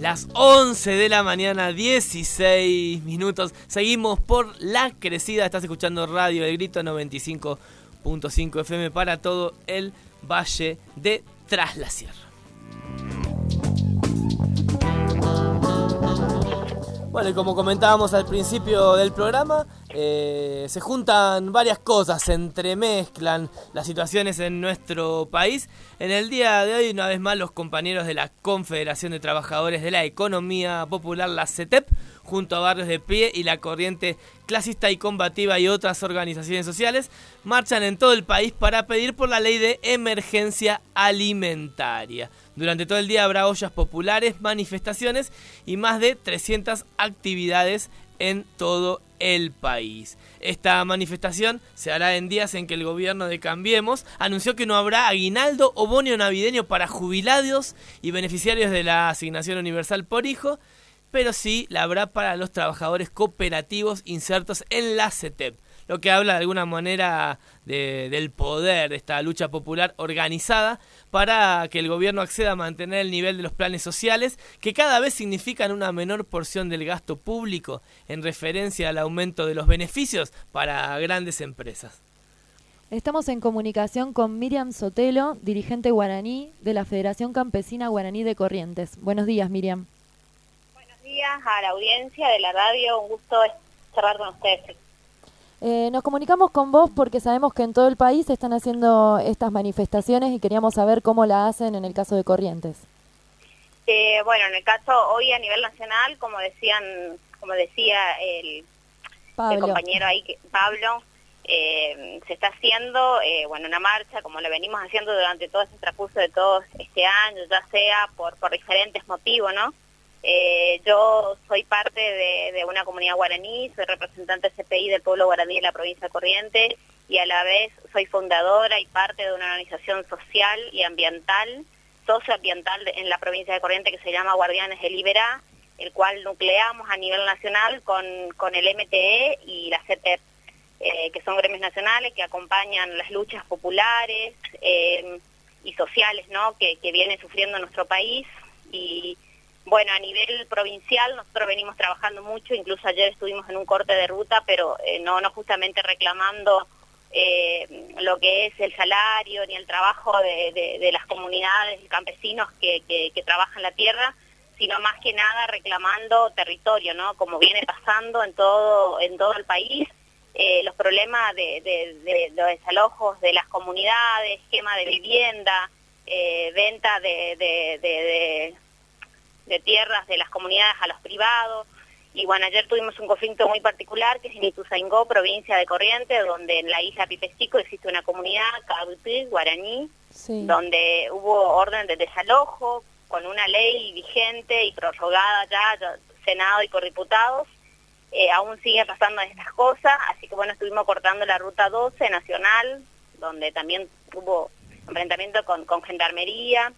las 11 de la mañana, 16 minutos. Seguimos por La Crecida. Estás escuchando Radio El Grito 95.5 FM para todo el Valle de Tras la Sierra. Bueno, y como comentábamos al principio del programa, se juntan varias cosas, se entremezclan las situaciones en nuestro país. En el día de hoy, una vez más, los compañeros de la Confederación de Trabajadores de la Economía Popular, la CETEP, junto a Barrios de Pie y la Corriente Clasista y Combativa y otras organizaciones sociales, marchan en todo el país para pedir por la ley de emergencia alimentaria. Durante todo el día habrá ollas populares, manifestaciones y más de 300 actividades en todo el país. Esta manifestación se hará en días en que el gobierno de Cambiemos anunció que no habrá aguinaldo o bono navideño para jubilados y beneficiarios de la asignación universal por hijo, pero sí la habrá para los trabajadores cooperativos insertos en la CETEP, lo que habla de alguna manera del poder de esta lucha popular organizada para que el gobierno acceda a mantener el nivel de los planes sociales, que cada vez significan una menor porción del gasto público en referencia al aumento de los beneficios para grandes empresas. Estamos en comunicación con Miriam Sotelo, dirigente guaraní de la Federación Campesina Guaraní de Corrientes. Buenos días, Miriam. Buenos días a la audiencia de la radio, un gusto charlar con ustedes. Nos comunicamos con vos porque sabemos que en todo el país se están haciendo estas manifestaciones y queríamos saber cómo la hacen en el caso de Corrientes. Bueno, en el caso hoy a nivel nacional, como decía el compañero ahí, Pablo, se está haciendo una marcha, como lo venimos haciendo durante todo este transcurso de todo este año, ya sea por diferentes motivos, ¿no? Yo soy parte de una comunidad guaraní, soy representante CPI del pueblo guaraní de la provincia de Corrientes y a la vez soy fundadora y parte de una organización social y ambiental, socioambiental en la provincia de Corrientes que se llama Guardianes de Liberá, el cual nucleamos a nivel nacional con el MTE y la CETEP, que son gremios nacionales que acompañan las luchas populares y sociales, ¿no?, que viene sufriendo nuestro país. Y bueno, a nivel provincial nosotros venimos trabajando mucho, incluso ayer estuvimos en un corte de ruta, pero no justamente reclamando lo que es el salario ni el trabajo de las comunidades y campesinos que trabajan la tierra, sino más que nada reclamando territorio, ¿no?, como viene pasando en todo el país, los problemas de los desalojos de las comunidades, quema de vivienda, venta de tierras de las comunidades a los privados. Y bueno, ayer tuvimos un conflicto muy particular que es en Ituzaingó, provincia de Corrientes, donde en la isla Pipecico existe una comunidad, Cabuti, guaraní, sí, donde hubo orden de desalojo con una ley vigente y prorrogada ya Senado y por diputados. Aún sigue pasando estas cosas, así que bueno, estuvimos cortando la ruta 12 nacional, donde también hubo enfrentamiento con gendarmería.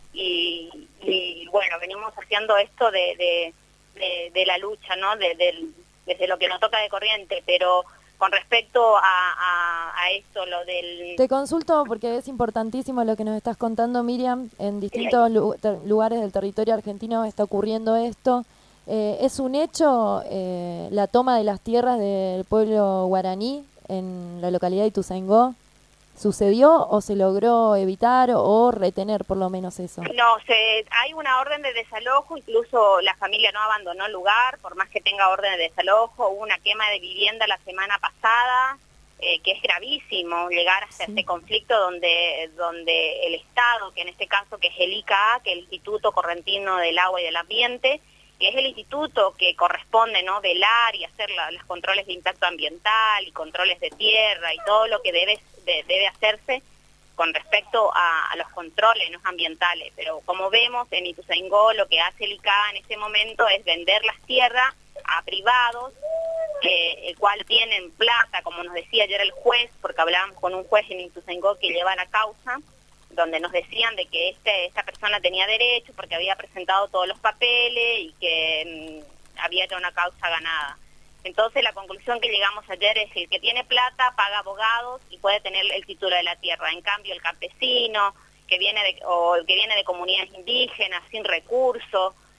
Y bueno, venimos haciendo esto de la lucha, ¿no?, desde lo que nos toca de Corriente, pero con respecto a esto, lo del... Te consulto porque es importantísimo lo que nos estás contando, Miriam. En distintos lugares del territorio argentino está ocurriendo esto. ¿Es un hecho la toma de las tierras del pueblo guaraní en la localidad de Ituzaingó? ¿Sucedió o se logró evitar o retener por lo menos eso? No, hay una orden de desalojo, incluso la familia no abandonó el lugar, por más que tenga orden de desalojo. Hubo una quema de vivienda la semana pasada, que es gravísimo llegar hasta este conflicto donde el Estado, que en este caso que es el ICA, que es el Instituto Correntino del Agua y del Ambiente, que es el instituto que corresponde, ¿no?, velar y hacer los controles de impacto ambiental y controles de tierra y todo lo que debe hacerse con respecto a los controles, ¿no?, ambientales. Pero como vemos en Ituzaingó, lo que hace el ICA en este momento es vender las tierras a privados, el cual tienen plata, como nos decía ayer el juez, porque hablábamos con un juez en Ituzaingó que lleva la causa, donde nos decían de que esta persona tenía derecho porque había presentado todos los papeles y que había ya una causa ganada. Entonces la conclusión que llegamos ayer es que el que tiene plata paga abogados y puede tener el título de la tierra. En cambio el campesino o el que viene de comunidades indígenas sin recursos,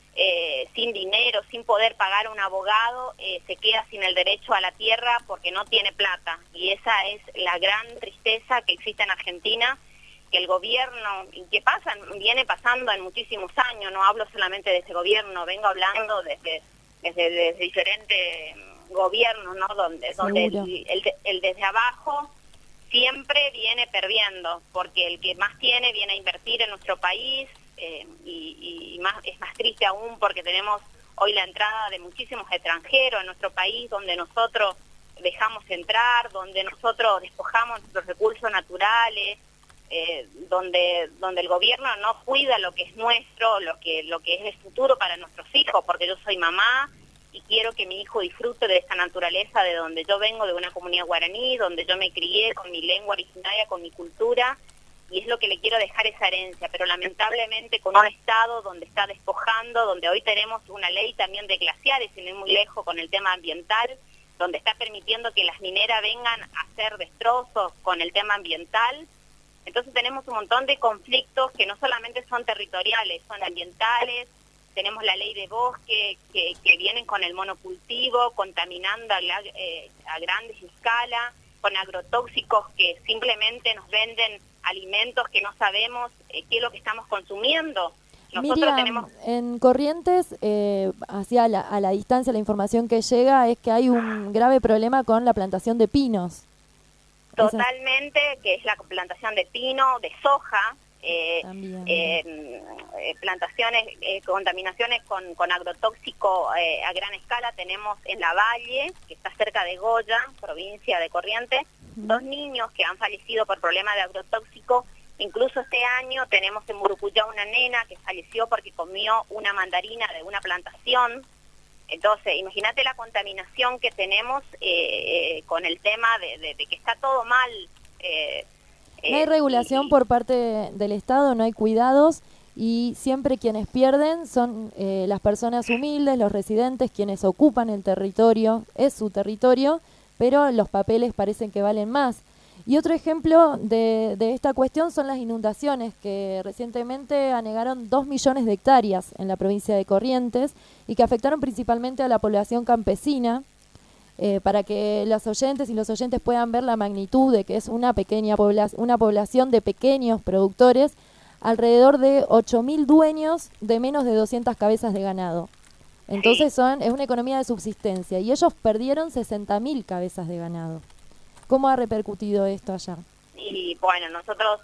sin dinero, sin poder pagar a un abogado, se queda sin el derecho a la tierra porque no tiene plata. Y esa es la gran tristeza que existe en Argentina, que el gobierno, y que viene pasando en muchísimos años, no hablo solamente de este gobierno, vengo hablando desde diferentes gobiernos, ¿no? Donde el desde abajo siempre viene perdiendo, porque el que más tiene viene a invertir en nuestro país, y más es más triste aún porque tenemos hoy la entrada de muchísimos extranjeros en nuestro país, donde nosotros dejamos entrar, donde nosotros despojamos nuestros recursos naturales, donde el gobierno no cuida lo que es nuestro, lo que es el futuro para nuestros hijos, porque yo soy mamá y quiero que mi hijo disfrute de esta naturaleza de donde yo vengo, de una comunidad guaraní, donde yo me crié con mi lengua originaria, con mi cultura, y es lo que le quiero dejar, esa herencia, pero lamentablemente con un Estado donde está despojando, donde hoy tenemos una ley también de glaciares, sin ir muy lejos con el tema ambiental, donde está permitiendo que las mineras vengan a hacer destrozos con el tema ambiental. Entonces tenemos un montón de conflictos que no solamente son territoriales, son ambientales. Tenemos la ley de bosque que vienen con el monocultivo, contaminando a grandes escalas, con agrotóxicos que simplemente nos venden alimentos que no sabemos qué es lo que estamos consumiendo. Nosotros Miriam, tenemos... en Corrientes, a la distancia, la información que llega es que hay un grave problema con la plantación de pinos. Totalmente, que es la plantación de pino, de soja, plantaciones, contaminaciones con agrotóxico a gran escala. Tenemos en La Valle, que está cerca de Goya, provincia de Corrientes, 2 niños que han fallecido por problemas de agrotóxico. Incluso este año tenemos en Murucuyá una nena que falleció porque comió una mandarina de una plantación. Entonces, imagínate la contaminación que tenemos con el tema de que está todo mal. No hay regulación por parte del Estado, no hay cuidados, y siempre quienes pierden son las personas humildes, los residentes, quienes ocupan el territorio, es su territorio, pero los papeles parecen que valen más. Y otro ejemplo de esta cuestión son las inundaciones, que recientemente anegaron 2 millones de hectáreas en la provincia de Corrientes y que afectaron principalmente a la población campesina. Para que los oyentes puedan ver la magnitud de que es una población de pequeños productores, alrededor de 8.000 dueños de menos de 200 cabezas de ganado. Entonces es una economía de subsistencia, y ellos perdieron 60.000 cabezas de ganado. ¿Cómo ha repercutido esto allá? Y bueno, nosotros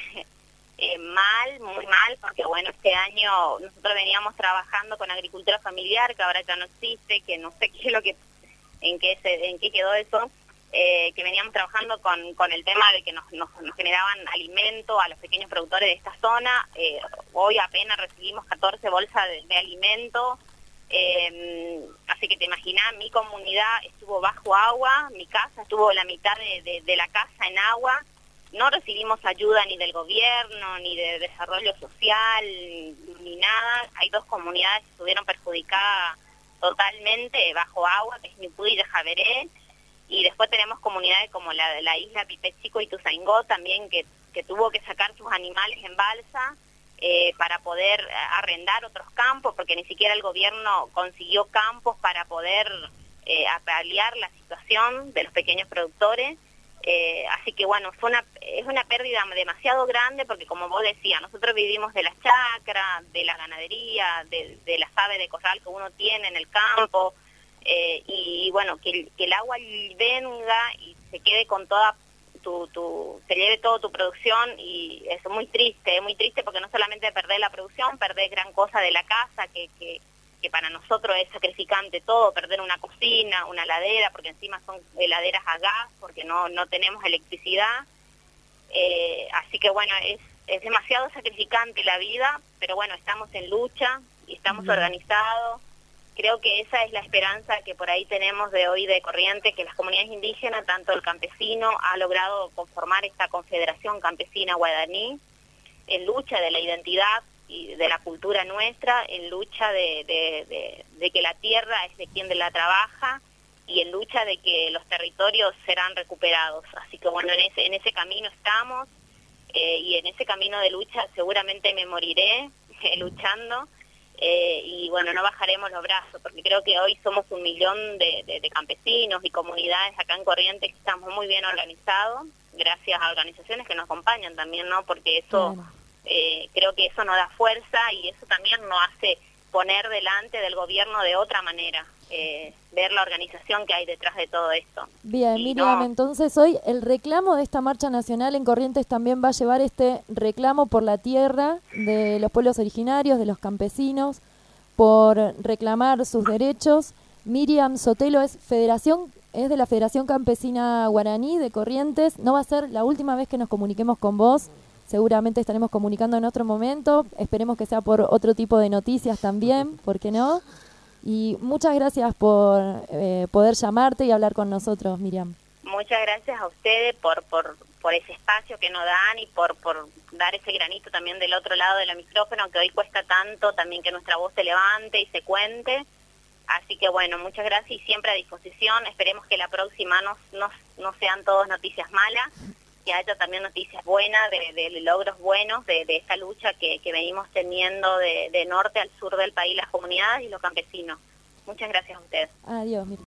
muy mal, porque bueno, este año nosotros veníamos trabajando con agricultura familiar, que ahora ya no existe, que no sé qué es lo que en qué quedó eso, que veníamos trabajando con el tema de que nos generaban alimento a los pequeños productores de esta zona. Hoy apenas recibimos 14 bolsas de alimento, así que te imaginas, mi comunidad estuvo bajo agua, mi casa estuvo la mitad de la casa en agua, no recibimos ayuda ni del gobierno, ni de desarrollo social, ni nada. Hay 2 comunidades que estuvieron perjudicadas totalmente bajo agua, que es Ñucuy y Yajaveré, y después tenemos comunidades como la isla Pipe Chico y Tuzaingó también, que tuvo que sacar sus animales en balsa para poder arrendar otros campos, porque ni siquiera el gobierno consiguió campos para poder paliar la situación de los pequeños productores. Así que bueno, es una pérdida demasiado grande, porque como vos decías, nosotros vivimos de las chacras, de la ganadería, de las aves de corral que uno tiene en el campo, y bueno, que el agua venga y se quede con toda se lleve toda tu producción, y es muy triste porque no solamente perdés la producción, perdés gran cosa de la casa, que para nosotros es sacrificante todo, perder una cocina, una heladera, porque encima son heladeras a gas, porque no tenemos electricidad. Así que bueno, es demasiado sacrificante la vida, pero bueno, estamos en lucha y estamos organizados. Creo que esa es la esperanza que por ahí tenemos de hoy de Corrientes, que las comunidades indígenas, tanto el campesino, ha logrado conformar esta Confederación Campesina Guaraní, en lucha de la identidad y de la cultura nuestra, en lucha de que la tierra es de quien la trabaja, y en lucha de que los territorios serán recuperados. Así que bueno, en ese camino estamos, y en ese camino de lucha seguramente me moriré luchando, y bueno, no bajaremos los brazos, porque creo que hoy somos 1 millón de campesinos y comunidades acá en Corrientes que estamos muy bien organizados, gracias a organizaciones que nos acompañan también, ¿no? Porque eso, creo que eso nos da fuerza y eso también nos hace poner delante del gobierno de otra manera, ver la organización que hay detrás de todo esto. Bien, Miriam, entonces hoy el reclamo de esta marcha nacional en Corrientes también va a llevar este reclamo por la tierra de los pueblos originarios, de los campesinos, por reclamar sus derechos. Miriam Sotelo es de la Federación Campesina Guaraní de Corrientes. No va a ser la última vez que nos comuniquemos con vos. Seguramente estaremos comunicando en otro momento. Esperemos que sea por otro tipo de noticias también, ¿por qué no? Y muchas gracias por poder llamarte y hablar con nosotros, Miriam. Muchas gracias a ustedes por ese espacio que nos dan y por dar ese granito también del otro lado del micrófono, que hoy cuesta tanto también que nuestra voz se levante y se cuente. Así que bueno, muchas gracias y siempre a disposición. Esperemos que la próxima no sean todas noticias malas, que haya también noticias buenas, de logros buenos de esta lucha que venimos teniendo de norte al sur del país, las comunidades y los campesinos. Muchas gracias a ustedes. Adiós, Miriam.